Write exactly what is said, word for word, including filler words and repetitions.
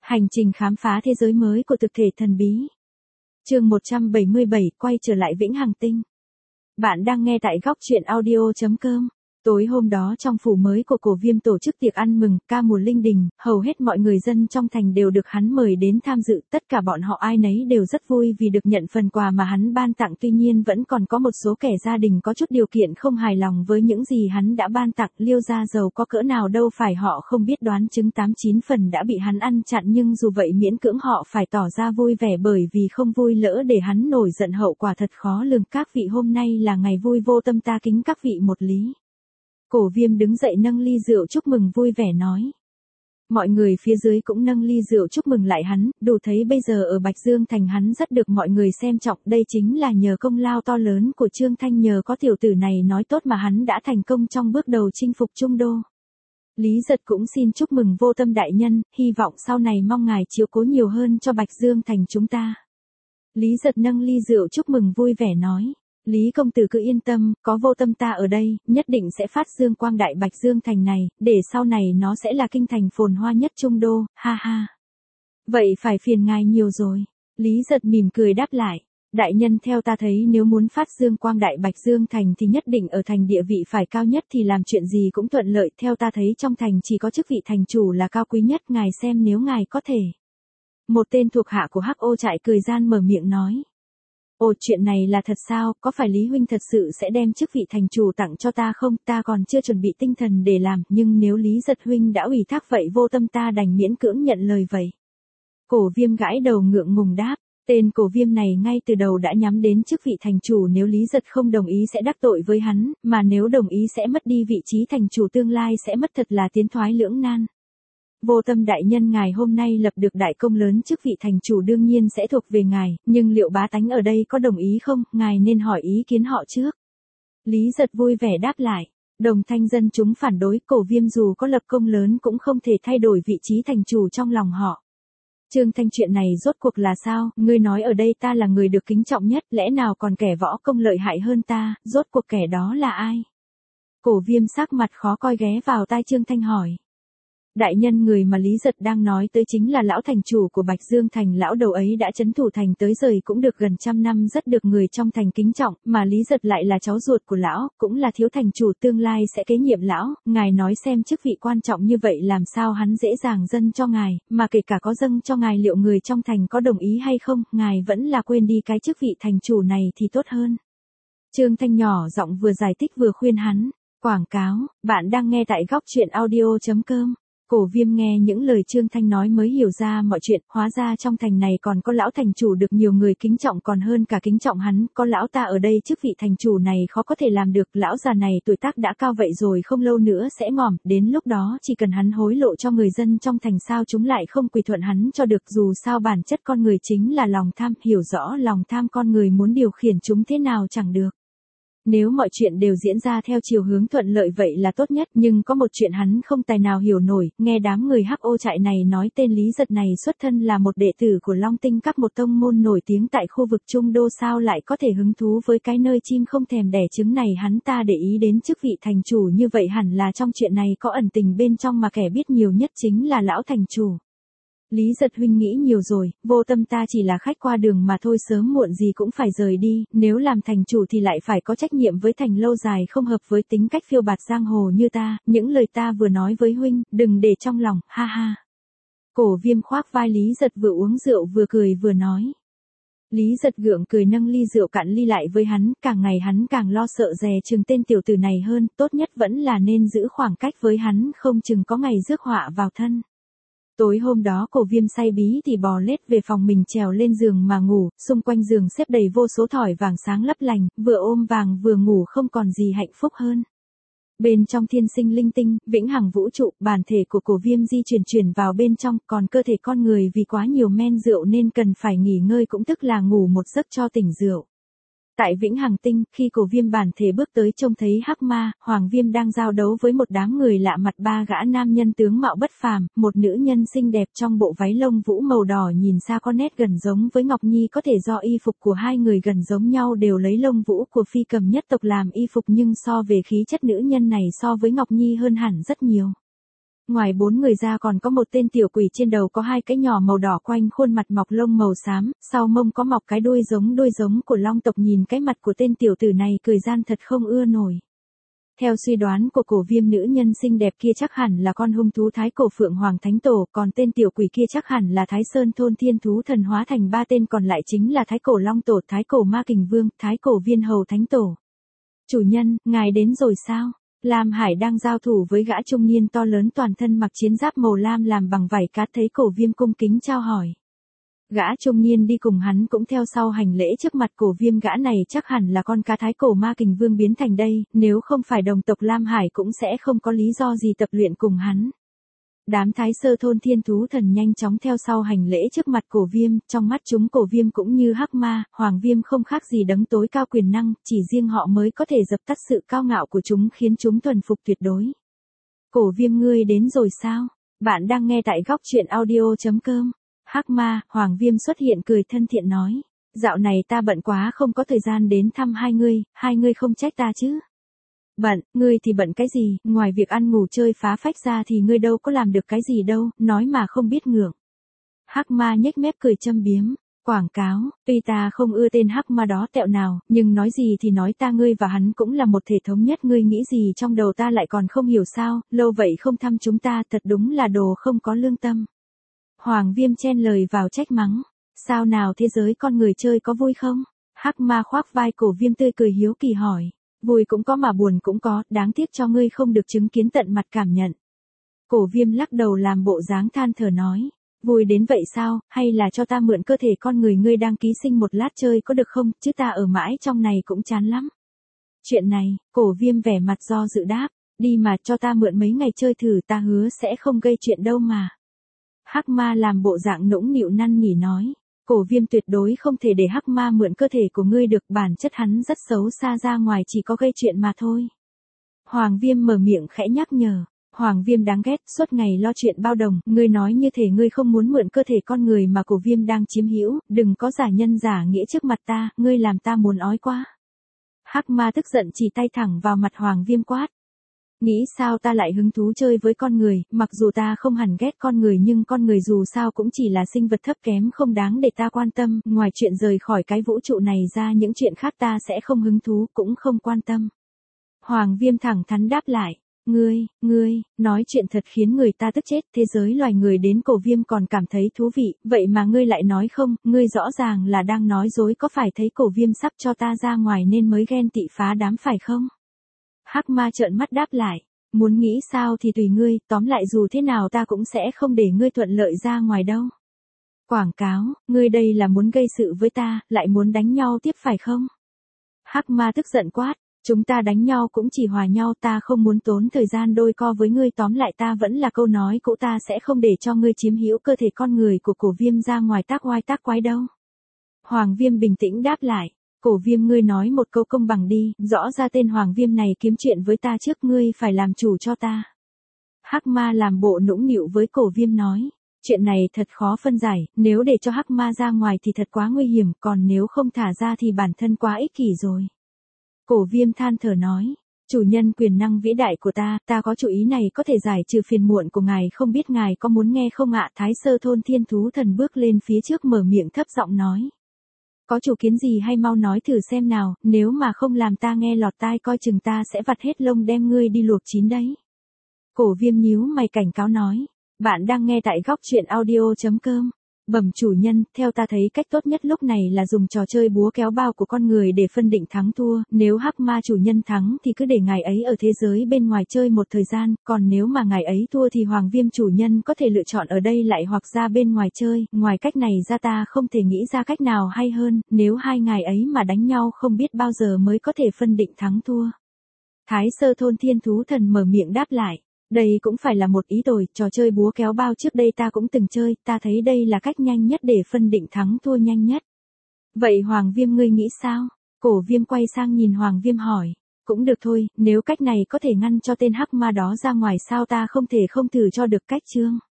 Hành trình khám phá thế giới mới của thực thể thần bí. Chương một trăm bảy mươi bảy, quay trở lại Vĩnh Hằng Tinh. Bạn đang nghe tại góc truyện audio chấm com. Tối hôm đó trong phủ mới của Cổ Viêm tổ chức tiệc ăn mừng, ca mùa linh đình, hầu hết mọi người dân trong thành đều được hắn mời đến tham dự, tất cả bọn họ ai nấy đều rất vui vì được nhận phần quà mà hắn ban tặng, tuy nhiên vẫn còn có một số kẻ gia đình có chút điều kiện không hài lòng với những gì hắn đã ban tặng. Liêu gia giàu có cỡ nào đâu phải họ không biết, đoán chứng tám chín phần đã bị hắn ăn chặn, nhưng dù vậy miễn cưỡng họ phải tỏ ra vui vẻ, bởi vì không vui lỡ để hắn nổi giận hậu quả thật khó lường. Các vị, hôm nay là ngày vui, Vô Tâm ta kính các vị một lý. Cổ Viêm đứng dậy nâng ly rượu chúc mừng vui vẻ nói. Mọi người phía dưới cũng nâng ly rượu chúc mừng lại hắn, đủ thấy bây giờ ở Bạch Dương Thành hắn rất được mọi người xem trọng, đây chính là nhờ công lao to lớn của Trương Thanh, nhờ có tiểu tử này nói tốt mà hắn đã thành công trong bước đầu chinh phục Trung Đô. Lý Giật cũng xin chúc mừng Vô Tâm đại nhân, hy vọng sau này mong ngài chiếu cố nhiều hơn cho Bạch Dương Thành chúng ta. Lý Giật nâng ly rượu chúc mừng vui vẻ nói. Lý công tử cứ yên tâm, có Vô Tâm ta ở đây, nhất định sẽ phát dương quang đại Bạch Dương Thành này, để sau này nó sẽ là kinh thành phồn hoa nhất Trung Đô, ha ha. Vậy phải phiền ngài nhiều rồi. Lý Giật mỉm cười đáp lại. Đại nhân, theo ta thấy nếu muốn phát dương quang đại Bạch Dương Thành thì nhất định ở thành địa vị phải cao nhất thì làm chuyện gì cũng thuận lợi, theo ta thấy trong thành chỉ có chức vị thành chủ là cao quý nhất, ngài xem nếu ngài có thể. Một tên thuộc hạ của Hắc Ô trại cười gian mở miệng nói. Ồ, chuyện này là thật sao, có phải Lý huynh thật sự sẽ đem chức vị thành chủ tặng cho ta không, ta còn chưa chuẩn bị tinh thần để làm, nhưng nếu Lý Giật huynh đã ủy thác vậy Vô Tâm ta đành miễn cưỡng nhận lời vậy. Cổ Viêm gãi đầu ngượng ngùng đáp, tên Cổ Viêm này ngay từ đầu đã nhắm đến chức vị thành chủ, nếu Lý Giật không đồng ý sẽ đắc tội với hắn, mà nếu đồng ý sẽ mất đi vị trí thành chủ, tương lai sẽ mất, thật là tiến thoái lưỡng nan. Vô Tâm đại nhân, ngài hôm nay lập được đại công lớn, chức vị thành chủ đương nhiên sẽ thuộc về ngài, nhưng liệu bá tánh ở đây có đồng ý không, ngài nên hỏi ý kiến họ trước. Lý Giật vui vẻ đáp lại, đồng thanh dân chúng phản đối, Cổ Viêm dù có lập công lớn cũng không thể thay đổi vị trí thành chủ trong lòng họ. Trương Thanh, chuyện này rốt cuộc là sao, ngươi nói ở đây ta là người được kính trọng nhất, lẽ nào còn kẻ võ công lợi hại hơn ta, rốt cuộc kẻ đó là ai? Cổ Viêm sắc mặt khó coi ghé vào tai Trương Thanh hỏi. Đại nhân, người mà Lý Giật đang nói tới chính là lão thành chủ của Bạch Dương Thành, lão đầu ấy đã trấn thủ thành tới rời cũng được gần trăm năm, rất được người trong thành kính trọng, mà Lý Giật lại là cháu ruột của lão, cũng là thiếu thành chủ tương lai sẽ kế nhiệm lão, ngài nói xem chức vị quan trọng như vậy làm sao hắn dễ dàng dâng cho ngài, mà kể cả có dâng cho ngài liệu người trong thành có đồng ý hay không, ngài vẫn là quên đi cái chức vị thành chủ này thì tốt hơn. Trương Thanh nhỏ giọng vừa giải thích vừa khuyên hắn. Quảng cáo, bạn đang nghe tại góc truyện audio chấm com. Cổ Viêm nghe những lời Trương Thanh nói mới hiểu ra mọi chuyện, hóa ra trong thành này còn có lão thành chủ được nhiều người kính trọng, còn hơn cả kính trọng hắn, có lão ta ở đây chức vị thành chủ này khó có thể làm được, lão già này tuổi tác đã cao vậy rồi không lâu nữa sẽ ngỏm, đến lúc đó chỉ cần hắn hối lộ cho người dân trong thành sao chúng lại không quỳ thuận hắn cho được, dù sao bản chất con người chính là lòng tham, hiểu rõ lòng tham con người muốn điều khiển chúng thế nào chẳng được. Nếu mọi chuyện đều diễn ra theo chiều hướng thuận lợi vậy là tốt nhất, nhưng có một chuyện hắn không tài nào hiểu nổi, nghe đám người Hắc Ô trại này nói tên Lý Giật này xuất thân là một đệ tử của Long Tinh Các, một tông môn nổi tiếng tại khu vực Trung Đô, sao lại có thể hứng thú với cái nơi chim không thèm đẻ trứng này, hắn ta để ý đến chức vị thành chủ như vậy hẳn là trong chuyện này có ẩn tình bên trong, mà kẻ biết nhiều nhất chính là lão thành chủ. Lý Giật huynh nghĩ nhiều rồi, Vô Tâm ta chỉ là khách qua đường mà thôi, sớm muộn gì cũng phải rời đi, nếu làm thành chủ thì lại phải có trách nhiệm với thành lâu dài, không hợp với tính cách phiêu bạt giang hồ như ta, những lời ta vừa nói với huynh, đừng để trong lòng, ha ha. Cổ Viêm khoác vai Lý Giật vừa uống rượu vừa cười vừa nói. Lý Giật gượng cười nâng ly rượu cạn ly lại với hắn, càng ngày hắn càng lo sợ dè chừng tên tiểu tử này hơn, tốt nhất vẫn là nên giữ khoảng cách với hắn, không chừng có ngày rước họa vào thân. Tối hôm đó Cổ Viêm say bí thì bò lết về phòng mình, trèo lên giường mà ngủ, xung quanh giường xếp đầy vô số thỏi vàng sáng lấp lành, vừa ôm vàng vừa ngủ không còn gì hạnh phúc hơn. Bên trong thiên sinh linh tinh, vĩnh hằng vũ trụ, bản thể của Cổ Viêm di chuyển chuyển vào bên trong, còn cơ thể con người vì quá nhiều men rượu nên cần phải nghỉ ngơi, cũng tức là ngủ một giấc cho tỉnh rượu. Tại Vĩnh Hằng Tinh, khi Cổ Viêm bản thể bước tới trông thấy Hắc Ma, Hoàng Viêm đang giao đấu với một đám người lạ mặt, ba gã nam nhân tướng mạo bất phàm, một nữ nhân xinh đẹp trong bộ váy lông vũ màu đỏ nhìn xa có nét gần giống với Ngọc Nhi, có thể do y phục của hai người gần giống nhau, đều lấy lông vũ của phi cầm nhất tộc làm y phục, nhưng so về khí chất nữ nhân này so với Ngọc Nhi hơn hẳn rất nhiều. Ngoài bốn người ra còn có một tên tiểu quỷ trên đầu có hai cái nhỏ màu đỏ quanh khuôn mặt mọc lông màu xám, sau mông có mọc cái đuôi giống đuôi giống của long tộc, nhìn cái mặt của tên tiểu tử này cười gian thật không ưa nổi. Theo suy đoán của Cổ Viêm, nữ nhân xinh đẹp kia chắc hẳn là con hung thú Thái Cổ Phượng Hoàng Thánh Tổ, còn tên tiểu quỷ kia chắc hẳn là Thái Sơn Thôn Thiên Thú Thần hóa thành ba tên còn lại chính là Thái Cổ Long Tổ, Thái Cổ Ma Kình Vương, Thái Cổ Viên Hầu Thánh Tổ. Chủ nhân, ngài đến rồi sao? Lam Hải đang giao thủ với gã trung niên to lớn toàn thân mặc chiến giáp màu lam làm bằng vảy cát, thấy Cổ Viêm cung kính chào hỏi. Gã trung niên đi cùng hắn cũng theo sau hành lễ trước mặt Cổ Viêm, gã này chắc hẳn là con cá Thái Cổ Ma Kình Vương biến thành đây, nếu không phải đồng tộc Lam Hải cũng sẽ không có lý do gì tập luyện cùng hắn. Đám Thái Sơ Thôn Thiên Thú Thần nhanh chóng theo sau hành lễ trước mặt Cổ Viêm, trong mắt chúng Cổ Viêm cũng như Hắc Ma, Hoàng Viêm không khác gì đấng tối cao quyền năng, chỉ riêng họ mới có thể dập tắt sự cao ngạo của chúng, khiến chúng thuần phục tuyệt đối. Cổ Viêm, ngươi đến rồi sao? Bạn đang nghe tại góc truyện audio chấm com. Hắc Ma, Hoàng Viêm xuất hiện cười thân thiện nói, dạo này ta bận quá không có thời gian đến thăm hai ngươi, hai ngươi không trách ta chứ? Bận, ngươi thì bận cái gì, ngoài việc ăn ngủ chơi phá phách ra thì ngươi đâu có làm được cái gì đâu, nói mà không biết ngượng. Hắc Ma nhếch mép cười châm biếm, quảng cáo, tuy ta không ưa tên Hắc Ma đó tẹo nào, nhưng nói gì thì nói, ta ngươi và hắn cũng là một thể thống nhất, ngươi nghĩ gì trong đầu ta lại còn không hiểu sao, lâu vậy không thăm chúng ta, thật đúng là đồ không có lương tâm. Hoàng Viêm chen lời vào trách mắng, sao nào, thế giới con người chơi có vui không? Hắc Ma khoác vai Cổ Viêm tươi cười hiếu kỳ hỏi, vui cũng có mà buồn cũng có, đáng tiếc cho ngươi không được chứng kiến tận mặt cảm nhận. Cổ Viêm lắc đầu làm bộ dáng than thở nói, vui đến vậy sao, hay là cho ta mượn cơ thể con người ngươi đang ký sinh một lát chơi có được không, chứ ta ở mãi trong này cũng chán lắm. Chuyện này, Cổ Viêm vẻ mặt do dự đáp, đi mà, cho ta mượn mấy ngày chơi thử, ta hứa sẽ không gây chuyện đâu mà. Hắc Ma làm bộ dạng nũng nịu năn nỉ nói, Cổ Viêm tuyệt đối không thể để Hắc Ma mượn cơ thể của ngươi được, bản chất hắn rất xấu xa, ra ngoài chỉ có gây chuyện mà thôi. Hoàng Viêm mở miệng khẽ nhắc nhở, Hoàng Viêm đáng ghét, suốt ngày lo chuyện bao đồng, ngươi nói như thể ngươi không muốn mượn cơ thể con người mà Cổ Viêm đang chiếm hữu, đừng có giả nhân giả nghĩa trước mặt ta, ngươi làm ta muốn ói quá. Hắc Ma tức giận chỉ tay thẳng vào mặt Hoàng Viêm quát, nghĩ sao ta lại hứng thú chơi với con người, mặc dù ta không hẳn ghét con người nhưng con người dù sao cũng chỉ là sinh vật thấp kém không đáng để ta quan tâm, ngoài chuyện rời khỏi cái vũ trụ này ra những chuyện khác ta sẽ không hứng thú cũng không quan tâm. Hoàng Viêm thẳng thắn đáp lại, ngươi, ngươi, nói chuyện thật khiến người ta tức chết, thế giới loài người đến Cổ Viêm còn cảm thấy thú vị, vậy mà ngươi lại nói không, ngươi rõ ràng là đang nói dối, có phải thấy Cổ Viêm sắp cho ta ra ngoài nên mới ghen tị phá đám phải không? Hắc Ma trợn mắt đáp lại, muốn nghĩ sao thì tùy ngươi, tóm lại dù thế nào ta cũng sẽ không để ngươi thuận lợi ra ngoài đâu. Quảng cáo, ngươi đây là muốn gây sự với ta, lại muốn đánh nhau tiếp phải không? Hắc Ma tức giận quát, chúng ta đánh nhau cũng chỉ hòa nhau, ta không muốn tốn thời gian đôi co với ngươi, tóm lại ta vẫn là câu nói cũ, ta sẽ không để cho ngươi chiếm hữu cơ thể con người của Cổ Viêm ra ngoài tác oai tác quái đâu. Hoàng Viêm bình tĩnh đáp lại, Cổ Viêm, ngươi nói một câu công bằng đi, rõ ra tên Hoàng Viêm này kiếm chuyện với ta trước, ngươi phải làm chủ cho ta. Hắc Ma làm bộ nũng nịu với Cổ Viêm nói, chuyện này thật khó phân giải, nếu để cho Hắc Ma ra ngoài thì thật quá nguy hiểm, còn nếu không thả ra thì bản thân quá ích kỷ rồi. Cổ Viêm than thở nói, chủ nhân quyền năng vĩ đại của ta, ta có chủ ý này có thể giải trừ phiền muộn của ngài, không biết ngài có muốn nghe không ạ? Thái Sơ Thôn Thiên Thú Thần bước lên phía trước mở miệng thấp giọng nói. Có chủ kiến gì hay mau nói thử xem nào, nếu mà không làm ta nghe lọt tai coi chừng ta sẽ vặt hết lông đem ngươi đi luộc chín đấy. Cổ Viêm nhíu mày cảnh cáo nói, bạn đang nghe tại góc truyện audio chấm com. Bẩm chủ nhân, theo ta thấy cách tốt nhất lúc này là dùng trò chơi búa kéo bao của con người để phân định thắng thua, nếu Hắc Ma chủ nhân thắng thì cứ để ngài ấy ở thế giới bên ngoài chơi một thời gian, còn nếu mà ngài ấy thua thì Hoàng Viêm chủ nhân có thể lựa chọn ở đây lại hoặc ra bên ngoài chơi, ngoài cách này ra ta không thể nghĩ ra cách nào hay hơn, nếu hai ngài ấy mà đánh nhau không biết bao giờ mới có thể phân định thắng thua. Thái Sơ Thôn Thiên Thú Thần mở miệng đáp lại. Đây cũng phải là một ý rồi, trò chơi búa kéo bao trước đây ta cũng từng chơi, ta thấy đây là cách nhanh nhất để phân định thắng thua nhanh nhất. Vậy Hoàng Viêm ngươi nghĩ sao? Cổ Viêm quay sang nhìn Hoàng Viêm hỏi. Cũng được thôi, nếu cách này có thể ngăn cho tên Hắc Ma đó ra ngoài sao ta không thể không thử cho được cách chương.